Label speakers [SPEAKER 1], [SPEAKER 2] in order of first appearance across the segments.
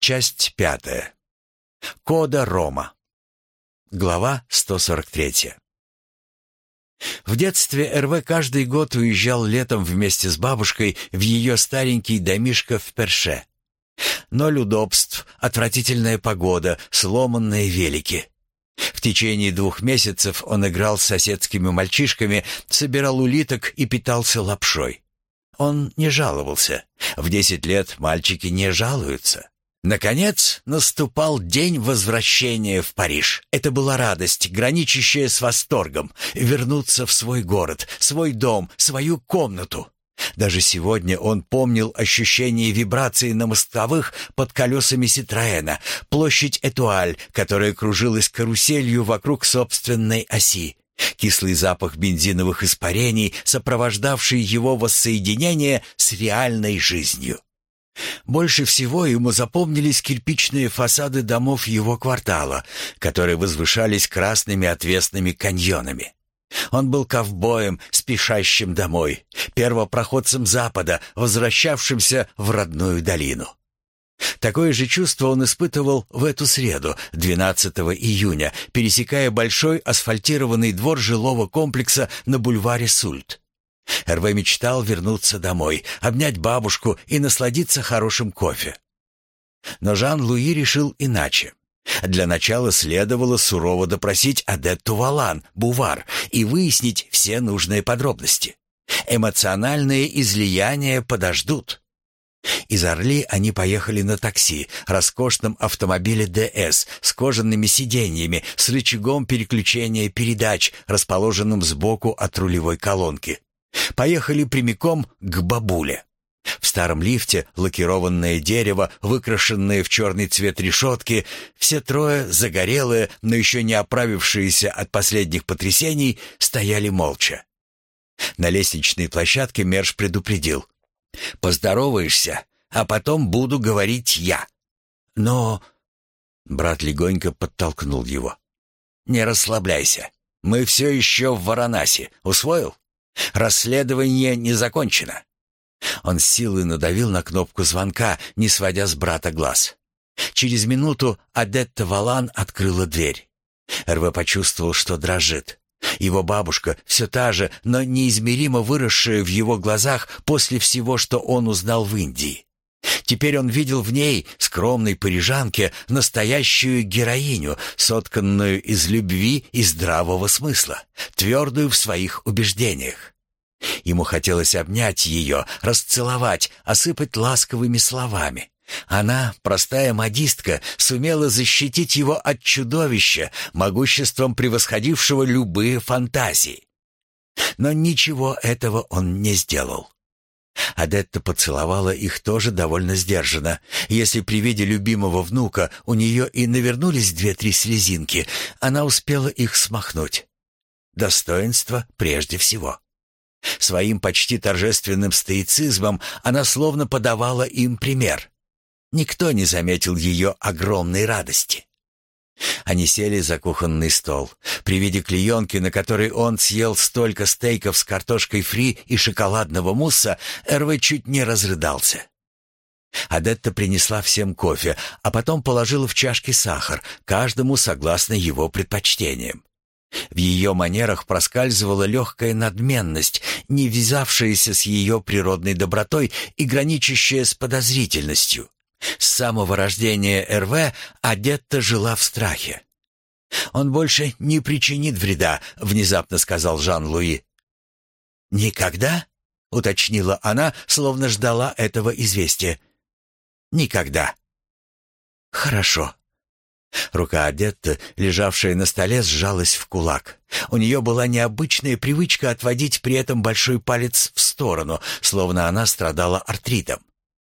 [SPEAKER 1] Часть 5. Кода Рома. Глава 143. В детстве РВ каждый год уезжал летом вместе с бабушкой в ее старенький домишко в Перше. Ноль удобств, отвратительная погода, сломанные велики. В течение 2 месяцев он играл с соседскими мальчишками, собирал улиток и питался лапшой. Он не жаловался. В 10 лет мальчики не жалуются. Наконец наступал день возвращения в Париж. Это была радость, граничащая с восторгом, вернуться в свой город, свой дом, свою комнату. Даже сегодня он помнил ощущение вибрации на мостовых под колесами Ситроэна, площадь Этуаль, которая кружилась каруселью вокруг собственной оси, кислый запах бензиновых испарений, сопровождавший его воссоединение с реальной жизнью. Больше всего ему запомнились кирпичные фасады домов его квартала, которые возвышались красными отвесными каньонами. Он был ковбоем, спешащим домой, первопроходцем Запада, возвращавшимся в родную долину. Такое же чувство он испытывал в эту среду, 12 июня, пересекая большой асфальтированный двор жилого комплекса на бульваре Сульт. РВ мечтал вернуться домой, обнять бабушку и насладиться хорошим кофе. Но Жан-Луи решил иначе. Для начала следовало сурово допросить Адетту Валан, Бувар, и выяснить все нужные подробности. Эмоциональные излияния подождут. Из Орли они поехали на такси, роскошном автомобиле ДС с кожаными сиденьями, с рычагом переключения передач, расположенным сбоку от рулевой колонки. Поехали прямиком к бабуле. В старом лифте лакированное дерево, выкрашенное в черный цвет решетки, все трое, загорелые, но еще не оправившиеся от последних потрясений, стояли молча. На лестничной площадке Мерш предупредил: «Поздороваешься, а потом буду говорить я». «Но...» Брат легонько подтолкнул его. «Не расслабляйся. Мы все еще в Варанаси. Усвоил? Расследование не закончено». Он с силой надавил на кнопку звонка, не сводя с брата глаз. Через минуту Адетта Валан открыла дверь. РВ почувствовал, что дрожит. Его бабушка, все та же, но неизмеримо выросшая в его глазах после всего, что он узнал в Индии. Теперь он видел в ней, скромной парижанке, настоящую героиню, сотканную из любви и здравого смысла, твердую в своих убеждениях. Ему хотелось обнять ее, расцеловать, осыпать ласковыми словами. Она, простая модистка, сумела защитить его от чудовища, могуществом превосходившего любые фантазии. Но ничего этого он не сделал. Адетта поцеловала их тоже довольно сдержанно. Если при виде любимого внука у нее и навернулись 2-3 слезинки, она успела их смахнуть. Достоинство прежде всего. Своим почти торжественным стоицизмом она словно подавала им пример. Никто не заметил ее огромной радости. Они сели за кухонный стол. При виде клеенки, на которой он съел столько стейков с картошкой фри и шоколадного мусса, РВ чуть не разрыдался. Адетта принесла всем кофе, а потом положила в чашки сахар, каждому согласно его предпочтениям. В ее манерах проскальзывала легкая надменность, не вязавшаяся с ее природной добротой и граничащая с подозрительностью. С самого рождения РВ Адетта жила в страхе. «Он больше не причинит вреда», — внезапно сказал Жан-Луи. «Никогда?» — уточнила она, словно ждала этого известия. «Никогда». «Хорошо». Рука Адетты, лежавшая на столе, сжалась в кулак. У нее была необычная привычка отводить при этом большой палец в сторону, словно она страдала артритом.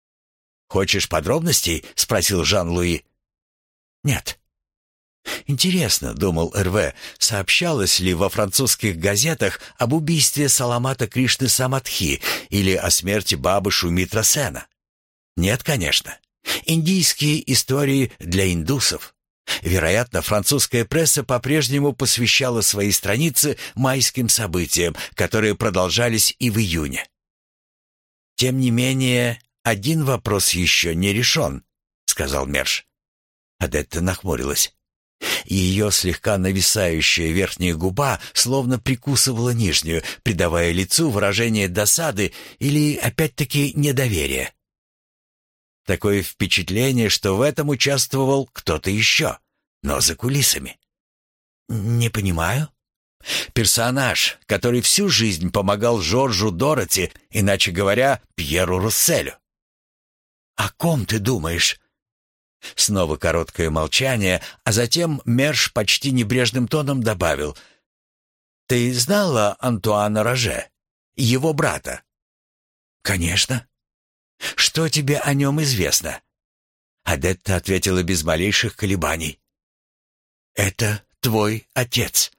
[SPEAKER 1] «Хочешь подробностей?» — спросил Жан-Луи. «Нет». «Интересно», — думал РВ, — сообщалось ли во французских газетах об убийстве Саламата Кришны Самадхи или о смерти бабы Шумитра Сена? Нет, конечно. Индийские истории для индусов. Вероятно, французская пресса по-прежнему посвящала свои страницы майским событиям, которые продолжались и в июне. «Тем не менее, один вопрос еще не решен», — сказал Мерш. Адетта нахмурилась. Ее слегка нависающая верхняя губа словно прикусывала нижнюю, придавая лицу выражение досады или, опять-таки, недоверия. Такое впечатление, что в этом участвовал кто-то еще, но за кулисами. «Не понимаю». «Персонаж, который всю жизнь помогал Жоржу Дороти, иначе говоря, Пьеру Русселю». «О ком ты думаешь?» Снова короткое молчание, а затем Мерш почти небрежным тоном добавил: «Ты знала Антуана Роже, его брата?» «Конечно». «Что тебе о нем известно?» Адетта ответила без малейших колебаний: «Это твой отец».